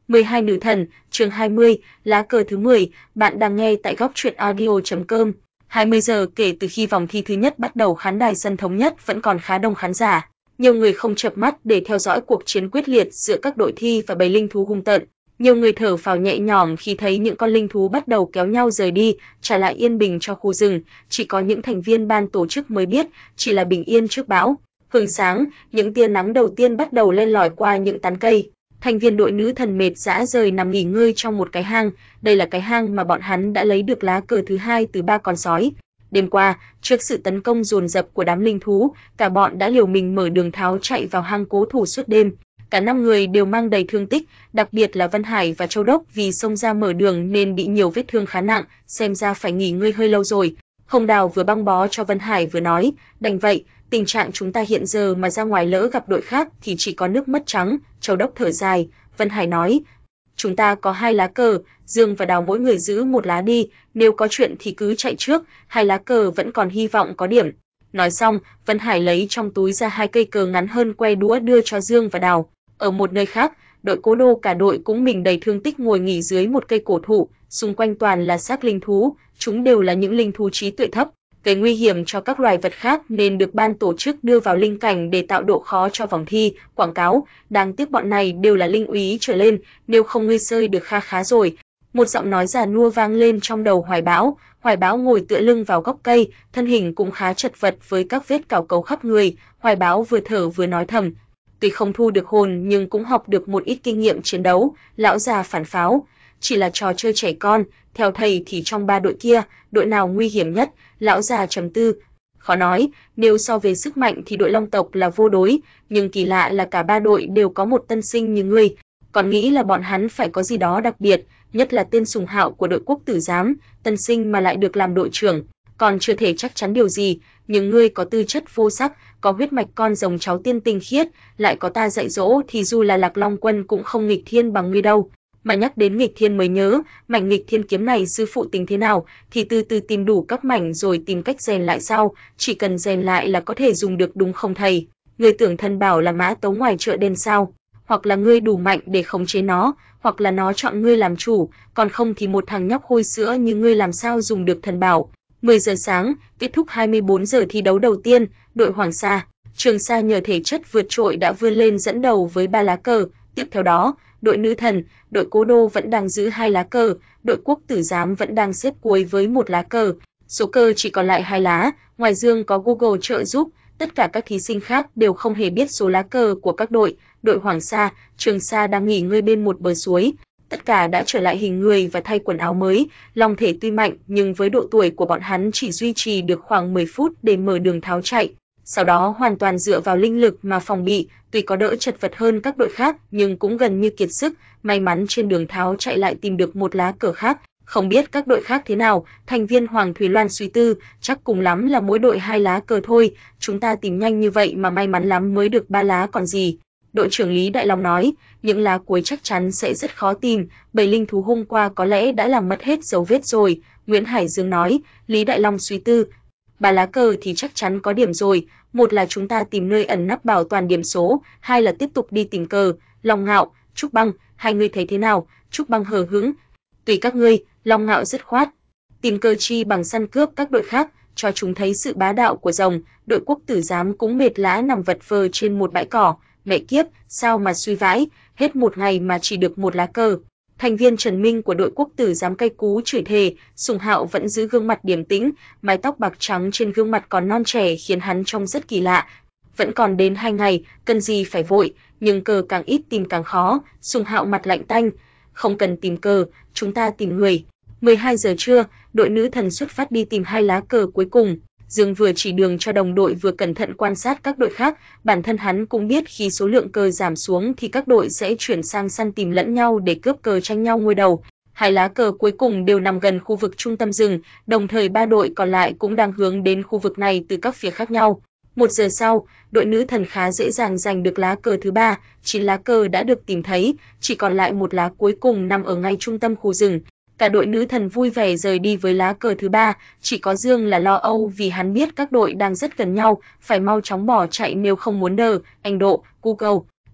12 nữ thần, chương 20, lá cờ thứ 10, bạn đang nghe tại góc truyện audio.com. 20 giờ kể từ khi vòng thi thứ nhất bắt đầu, khán đài sân Thống Nhất vẫn còn khá đông khán giả. Nhiều người không chợp mắt để theo dõi cuộc chiến quyết liệt giữa các đội thi và bầy linh thú hung tợn. Nhiều người thở phào nhẹ nhõm khi thấy những con linh thú bắt đầu kéo nhau rời đi, trả lại yên bình cho khu rừng. Chỉ có những thành viên ban tổ chức mới biết, chỉ là bình yên trước bão. Hừng sáng, những tia nắng đầu tiên bắt đầu len lỏi qua những tán cây. Thành viên đội nữ thần mệt rã rời nằm nghỉ ngơi trong một cái hang. Đây là cái hang mà bọn hắn đã lấy được lá cờ thứ 2 từ 3 con sói. Đêm qua, trước sự tấn công dồn dập của đám linh thú, cả bọn đã liều mình mở đường tháo chạy vào hang cố thủ suốt đêm. Cả 5 người đều mang đầy thương tích, đặc biệt là Vân Hải và Châu Đốc vì xông ra mở đường nên bị nhiều vết thương khá nặng, xem ra phải nghỉ ngơi hơi lâu rồi. Hồng Đào vừa băng bó cho Vân Hải vừa nói, đành vậy, tình trạng chúng ta hiện giờ mà ra ngoài lỡ gặp đội khác thì chỉ có nước mất trắng. Châu Đốc thở dài, Vân Hải nói, chúng ta có 2 lá cờ, Dương và Đào mỗi người giữ một lá đi, nếu có chuyện thì cứ chạy trước, 2 lá cờ vẫn còn hy vọng có điểm. Nói xong, Vân Hải lấy trong túi ra 2 cây cờ ngắn hơn que đũa đưa cho Dương và Đào. Ở một nơi khác, đội Cố Đô cả đội cũng mình đầy thương tích ngồi nghỉ dưới một cây cổ thụ, xung quanh toàn là xác linh thú, chúng đều là những linh thú trí tuệ thấp, gây nguy hiểm cho các loài vật khác nên được ban tổ chức đưa vào linh cảnh để tạo độ khó cho vòng thi. Quảng cáo, đáng tiếc bọn này đều là linh úy trở lên, nếu không ngươi sơi được kha khá rồi. Một giọng nói già nua vang lên trong đầu Hoài Bão. Hoài Bão ngồi tựa lưng vào gốc cây, thân hình cũng khá chật vật với các vết cào cấu khắp người. Hoài Bão vừa thở vừa nói thầm, tuy không thu được hồn nhưng cũng học được một ít kinh nghiệm chiến đấu. Lão già phản pháo, chỉ là trò chơi trẻ con, theo thầy thì trong 3 đội kia, đội nào nguy hiểm nhất? Lão già trầm tư, khó nói, nếu so về sức mạnh thì đội Long tộc là vô đối, nhưng kỳ lạ là cả 3 đội đều có một tân sinh như ngươi, còn nghĩ là bọn hắn phải có gì đó đặc biệt, nhất là tên Sùng Hạo của đội Quốc Tử Giám, tân sinh mà lại được làm đội trưởng, còn chưa thể chắc chắn điều gì, nhưng ngươi có tư chất vô sắc, có huyết mạch con rồng cháu tiên tinh khiết, lại có ta dạy dỗ thì dù là Lạc Long Quân cũng không nghịch thiên bằng ngươi đâu. Mà nhắc đến nghịch thiên mới nhớ, mảnh nghịch thiên kiếm này sư phụ tính thế nào thì từ từ tìm đủ các mảnh rồi tìm cách rèn lại sau, chỉ cần rèn lại là có thể dùng được đúng không thầy? Ngươi tưởng thần bảo là mã tấu ngoài chợ đen sao? Hoặc là ngươi đủ mạnh để khống chế nó, hoặc là nó chọn ngươi làm chủ, còn không thì một thằng nhóc hôi sữa như ngươi làm sao dùng được thần bảo. 10 giờ sáng, kết thúc 24 giờ thi đấu đầu tiên, đội Hoàng Sa, Trường Sa nhờ thể chất vượt trội đã vươn lên dẫn đầu với 3 lá cờ, tiếp theo đó, đội Nữ Thần, đội Cố Đô vẫn đang giữ 2 lá cờ, đội Quốc Tử Giám vẫn đang xếp cuối với 1 lá cờ. Số cờ chỉ còn lại 2 lá, ngoài Dương có Google trợ giúp, tất cả các thí sinh khác đều không hề biết số lá cờ của các đội. Đội Hoàng Sa, Trường Sa đang nghỉ ngơi bên một bờ suối. Tất cả đã trở lại hình người và thay quần áo mới, long thể tuy mạnh nhưng với độ tuổi của bọn hắn chỉ duy trì được khoảng 10 phút để mở đường tháo chạy. Sau đó hoàn toàn dựa vào linh lực mà phòng bị, tuy có đỡ chật vật hơn các đội khác nhưng cũng gần như kiệt sức, may mắn trên đường tháo chạy lại tìm được một lá cờ khác. Không biết các đội khác thế nào, thành viên Hoàng Thùy Loan suy tư, chắc cùng lắm là mỗi đội 2 lá cờ thôi, chúng ta tìm nhanh như vậy mà may mắn lắm mới được 3 lá còn gì. Đội trưởng Lý Đại Long nói, những lá cuối chắc chắn sẽ rất khó tìm, bầy linh thú hôm qua có lẽ đã làm mất hết dấu vết rồi. Nguyễn Hải Dương nói, Lý Đại Long suy tư, 3 lá cờ thì chắc chắn có điểm rồi, một là chúng ta tìm nơi ẩn nấp bảo toàn điểm số, hai là tiếp tục đi tìm cờ. Long Ngạo, Trúc Băng, hai người thấy thế nào? Trúc Băng hờ hững, tùy các ngươi. Long Ngạo dứt khoát, tìm cờ chi bằng săn cướp các đội khác, cho chúng thấy sự bá đạo của rồng. Đội Quốc Tử Giám cũng mệt lã nằm vật vờ trên một bãi cỏ, mẹ kiếp, sao mà suy vãi, hết một ngày mà chỉ được một lá cờ. Thành viên Trần Minh của đội Quốc Tử Giám cay cú chửi thề, Sùng Hạo vẫn giữ gương mặt điềm tĩnh, mái tóc bạc trắng trên gương mặt còn non trẻ khiến hắn trông rất kỳ lạ. Vẫn còn đến 2 ngày, cần gì phải vội, nhưng cờ càng ít tìm càng khó. Sùng Hạo mặt lạnh tanh, không cần tìm cờ, chúng ta tìm người. 12 giờ trưa, đội Nữ Thần xuất phát đi tìm 2 lá cờ cuối cùng. Dương vừa chỉ đường cho đồng đội vừa cẩn thận quan sát các đội khác, bản thân hắn cũng biết khi số lượng cờ giảm xuống thì các đội sẽ chuyển sang săn tìm lẫn nhau để cướp cờ tranh nhau ngôi đầu. 2 lá cờ cuối cùng đều nằm gần khu vực trung tâm rừng, đồng thời 3 đội còn lại cũng đang hướng đến khu vực này từ các phía khác nhau. 1 giờ sau, đội Nữ Thần khá dễ dàng giành được lá cờ thứ 3, 9 lá cờ đã được tìm thấy, chỉ còn lại một lá cuối cùng nằm ở ngay trung tâm khu rừng. Cả đội Nữ Thần vui vẻ rời đi với lá cờ thứ 3, chỉ có Dương là lo âu vì hắn biết các đội đang rất gần nhau, phải mau chóng bỏ chạy nếu không muốn đờ. Anh Độ, Google,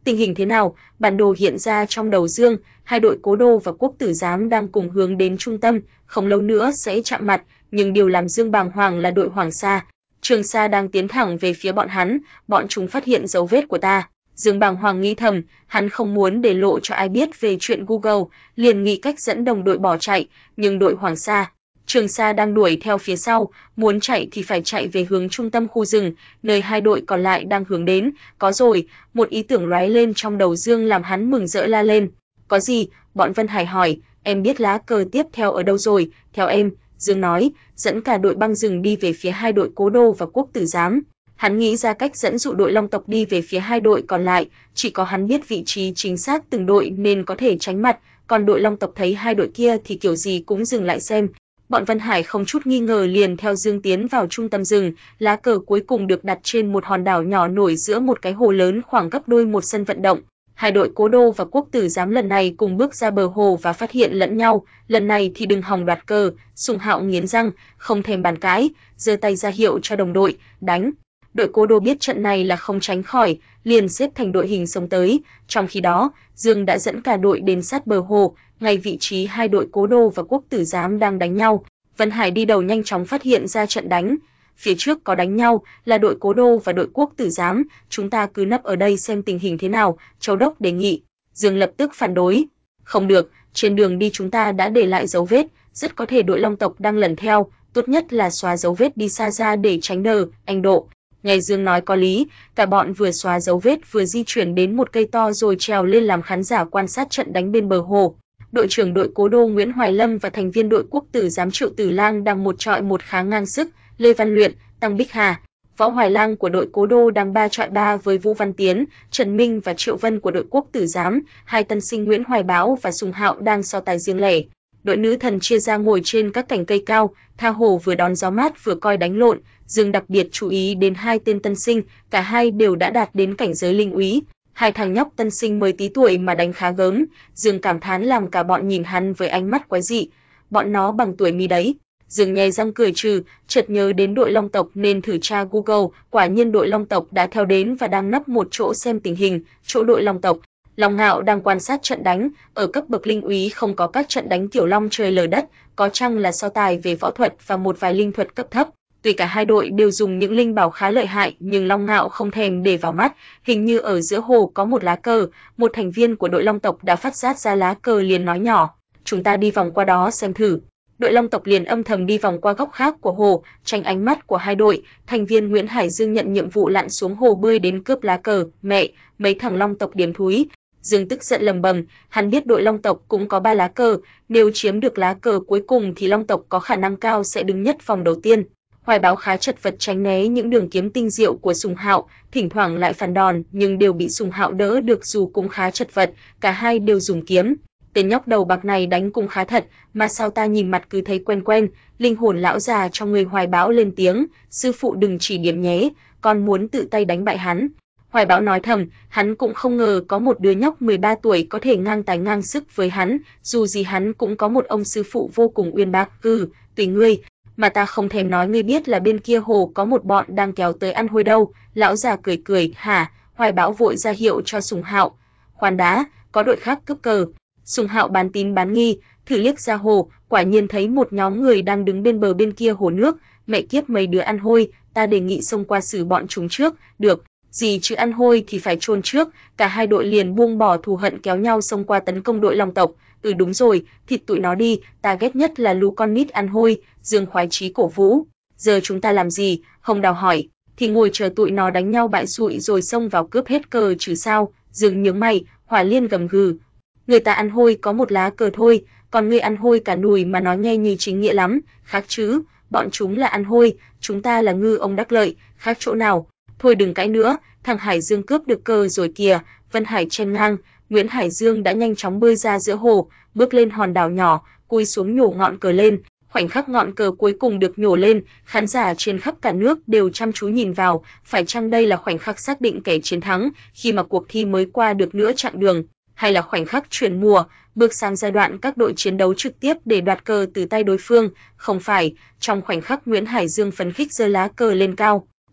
Tình hình thế nào? Bản đồ hiện ra trong đầu Dương, hai đội Cố Đô và Quốc Tử Giám đang cùng hướng đến trung tâm, không lâu nữa sẽ chạm mặt, nhưng điều làm Dương bàng hoàng là đội Hoàng Sa, Trường Sa đang tiến thẳng về phía bọn chúng phát hiện dấu vết của ta. Dương bàng hoàng nghĩ thầm, hắn không muốn để lộ cho ai biết về chuyện Google, liền nghĩ cách dẫn đồng đội bỏ chạy, nhưng đội Hoàng Sa, Trường Sa đang đuổi theo phía sau, muốn chạy thì phải chạy về hướng trung tâm khu rừng, nơi hai đội còn lại đang hướng đến. Có rồi, một ý tưởng lóe lên trong đầu Dương làm hắn mừng rỡ la lên. Có gì? Bọn Vân Hải hỏi, em biết lá cờ tiếp theo ở đâu rồi? Theo em, Dương nói, dẫn cả đội băng rừng đi về phía hai đội Cố Đô và Quốc Tử Giám. Hắn nghĩ ra cách dẫn dụ đội Long tộc đi về phía hai đội còn lại, chỉ có hắn biết vị trí chính xác từng đội nên có thể tránh mặt, còn đội Long tộc thấy hai đội kia thì kiểu gì cũng dừng lại xem. Bọn Vân Hải không chút nghi ngờ liền theo Dương tiến vào trung tâm rừng, lá cờ cuối cùng được đặt trên một hòn đảo nhỏ nổi giữa một cái hồ lớn khoảng gấp đôi một sân vận động. Hai đội Cố Đô và Quốc Tử Giám lần này cùng bước ra bờ hồ và phát hiện lẫn nhau, lần này thì đừng hòng đoạt cờ. Sùng Hạo nghiến răng, không thèm bàn cãi, giơ tay ra hiệu cho đồng đội, đánh. Đội Cố Đô biết trận này là không tránh khỏi, liền xếp thành đội hình xông tới. Trong khi đó, Dương đã dẫn cả đội đến sát bờ hồ, ngay vị trí hai đội Cố Đô và Quốc Tử Giám đang đánh nhau. Vân Hải đi đầu nhanh chóng phát hiện ra trận đánh. Phía trước có đánh nhau, là đội Cố Đô và đội Quốc Tử Giám, chúng ta cứ nấp ở đây xem tình hình thế nào, Châu đốc đề nghị. Dương lập tức phản đối. Không được, trên đường đi chúng ta đã để lại dấu vết, rất có thể đội Long tộc đang lần theo, tốt nhất là xóa dấu vết đi xa ra để tránh đờ, anh Độ. Nghe Dương nói có lý, cả bọn vừa xóa dấu vết vừa di chuyển đến một cây to rồi trèo lên làm khán giả quan sát trận đánh bên bờ hồ. Đội trưởng đội Cố Đô Nguyễn Hoài Lâm và thành viên đội Quốc Tử Giám Triệu Tử Lang đang một chọi một khá ngang sức, Lê Văn Luyện, Tăng Bích Hà, Võ Hoài Lang của đội Cố Đô đang 3 chọi 3 với Vũ Văn Tiến, Trần Minh và Triệu Vân của đội Quốc Tử Giám, hai tân sinh Nguyễn Hoài Báo và Sùng Hạo đang so tài riêng lẻ. Đội nữ thần chia ra ngồi trên các cành cây cao, tha hồ vừa đón gió mát vừa coi đánh lộn. Dương đặc biệt chú ý đến hai tên tân sinh, cả hai đều đã đạt đến cảnh giới linh úy. Hai thằng nhóc tân sinh mới tí tuổi mà đánh khá gớm, Dương cảm thán làm cả bọn nhìn hắn với ánh mắt quái dị. Bọn nó bằng tuổi mi đấy. Dương nhè răng cười trừ, chợt nhớ đến đội Long tộc nên thử tra Google, quả nhiên đội Long tộc đã theo đến và đang nấp một chỗ xem tình hình, chỗ đội Long tộc. Long Ngạo đang quan sát trận đánh, ở cấp bậc linh úy không có các trận đánh kiểu long trời lở đất, có chăng là so tài về võ thuật và một vài linh thuật cấp thấp. Tuy cả hai đội đều dùng những linh bảo khá lợi hại, nhưng Long Ngạo không thèm để vào mắt, hình như ở giữa hồ có một lá cờ, một thành viên của đội Long tộc đã phát giác ra lá cờ liền nói nhỏ, chúng ta đi vòng qua đó xem thử. Đội Long tộc liền âm thầm đi vòng qua góc khác của hồ, tránh ánh mắt của hai đội. Thành viên Nguyễn Hải Dương nhận nhiệm vụ lặn xuống hồ bơi đến cướp lá cờ. Mẹ, mấy thằng Long tộc điếm thúi. Dương tức giận lầm bầm, hắn biết đội Long tộc cũng có 3 lá cờ, nếu chiếm được lá cờ cuối cùng thì Long tộc có khả năng cao sẽ đứng nhất vòng đầu tiên. Hoài Báo khá chật vật tránh né những đường kiếm tinh diệu của Sùng Hạo, thỉnh thoảng lại phản đòn nhưng đều bị Sùng Hạo đỡ được dù cũng khá chật vật, cả hai đều dùng kiếm. Tên nhóc đầu bạc này đánh cũng khá thật, mà sao ta nhìn mặt cứ thấy quen quen. Linh hồn lão già trong người Hoài Báo lên tiếng, sư phụ đừng chỉ điểm nhé, con muốn tự tay đánh bại hắn. Hoài Báo nói thầm, hắn cũng không ngờ có một đứa nhóc 13 tuổi có thể ngang tài ngang sức với hắn, dù gì hắn cũng có một ông sư phụ vô cùng uyên bác. Tùy ngươi, mà ta không thèm nói ngươi biết là bên kia hồ có một bọn đang kéo tới ăn hôi đâu. Lão già cười cười, hả? Hoài Báo vội ra hiệu cho Sùng Hạo. Khoan đã, có đội khác cướp cờ. Sùng Hạo bán tín bán nghi, thử liếc ra hồ, quả nhiên thấy một nhóm người đang đứng bên bờ bên kia hồ nước. Mẹ kiếp mấy đứa ăn hôi, ta đề nghị xông qua xử bọn chúng trước. Được, gì chứ ăn hôi thì phải chôn trước. Cả hai đội liền buông bỏ thù hận kéo nhau xông qua tấn công đội Long tộc. Đúng rồi, thịt tụi nó đi, ta ghét nhất là lũ con nít ăn hôi. Dương khoái chí cổ vũ. Giờ chúng ta làm gì? Hồng Đào hỏi. Thì ngồi chờ tụi nó đánh nhau bại xụi rồi xông vào cướp hết cờ chứ sao? Dương nhướng mày, Hỏa Liên gầm gừ. Người ta ăn hôi có một lá cờ thôi, còn ngươi ăn hôi cả nùi mà nói nghe như chính nghĩa lắm, khác chứ, bọn chúng là ăn hôi, chúng ta là ngư ông đắc lợi, khác chỗ nào. Thôi đừng cãi nữa, thằng Hải Dương cướp được cờ rồi kìa. Vân Hải chen ngang, Nguyễn Hải Dương đã nhanh chóng bơi ra giữa hồ, bước lên hòn đảo nhỏ, cúi xuống nhổ ngọn cờ lên. Khoảnh khắc ngọn cờ cuối cùng được nhổ lên, khán giả trên khắp cả nước đều chăm chú nhìn vào, phải chăng đây là khoảnh khắc xác định kẻ chiến thắng khi mà cuộc thi mới qua được nửa chặng đường, hay là khoảnh khắc chuyển mùa, bước sang giai đoạn các đội chiến đấu trực tiếp để đoạt cờ từ tay đối phương? Không phải, trong khoảnh khắc Nguyễn Hải Dương phấn khích giơ lá cờ lên cao,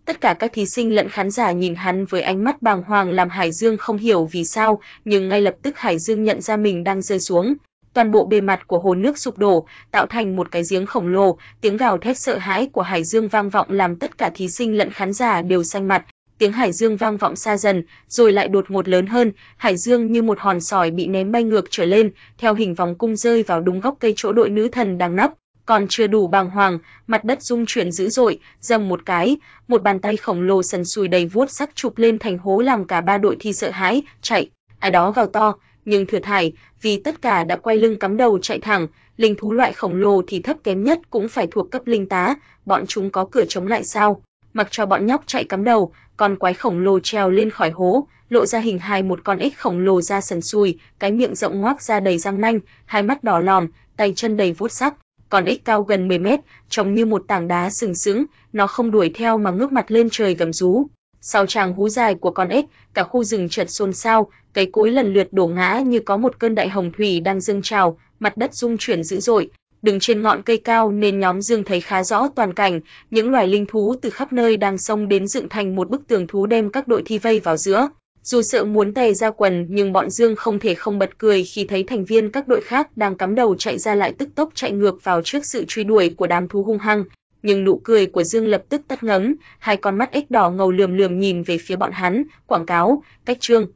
Tất cả các thí sinh lẫn khán giả nhìn hắn với ánh mắt bàng hoàng làm Hải Dương không hiểu vì sao, nhưng ngay lập tức Hải Dương nhận ra mình đang rơi xuống. Toàn bộ bề mặt của hồ nước sụp đổ, tạo thành một cái giếng khổng lồ, tiếng gào thét sợ hãi của Hải Dương vang vọng làm tất cả thí sinh lẫn khán giả đều xanh mặt. Tiếng Hải Dương vang vọng xa dần, rồi lại đột ngột lớn hơn, Hải Dương như một hòn sỏi bị ném bay ngược trở lên, theo hình vòng cung rơi vào đúng gốc cây chỗ đội nữ thần đang nấp. Còn chưa đủ bàng hoàng, mặt đất rung chuyển dữ dội, rầm một cái, một bàn tay khổng lồ sần sùi đầy vuốt sắc chụp lên thành hố làm cả ba đội thi sợ hãi, chạy. Ai đó gào to, nhưng Thừa Thải, vì tất cả đã quay lưng cắm đầu chạy thẳng, linh thú loại khổng lồ thì thấp kém nhất cũng phải thuộc cấp linh tá, bọn chúng có cửa chống lại sao? Mặc cho bọn nhóc chạy cắm đầu, con quái khổng lồ trèo lên khỏi hố, lộ ra hình hài một con ếch khổng lồ da sần sùi, cái miệng rộng ngoác ra đầy răng nanh, hai mắt đỏ lòm, tay chân đầy vuốt sắc. Con ếch cao gần 10 mét, trông như một tảng đá sừng sững, nó không đuổi theo mà ngước mặt lên trời gầm rú. Sau tràng hú dài của con ếch, cả khu rừng chợt xôn xao, cây cối lần lượt đổ ngã như có một cơn đại hồng thủy đang dâng trào, mặt đất rung chuyển dữ dội. Đứng trên ngọn cây cao nên nhóm Dương thấy khá rõ toàn cảnh, những loài linh thú từ khắp nơi đang xông đến dựng thành một bức tường thú đem các đội thi vây vào giữa. Dù sợ muốn tè ra quần nhưng bọn Dương không thể không bật cười khi thấy thành viên các đội khác đang cắm đầu chạy ra lại tức tốc chạy ngược vào trước sự truy đuổi của đám thú hung hăng. Nhưng nụ cười của Dương lập tức tắt ngấm, hai con mắt ếch đỏ ngầu lườm lườm nhìn về phía bọn hắn, quảng cáo, cách Trương.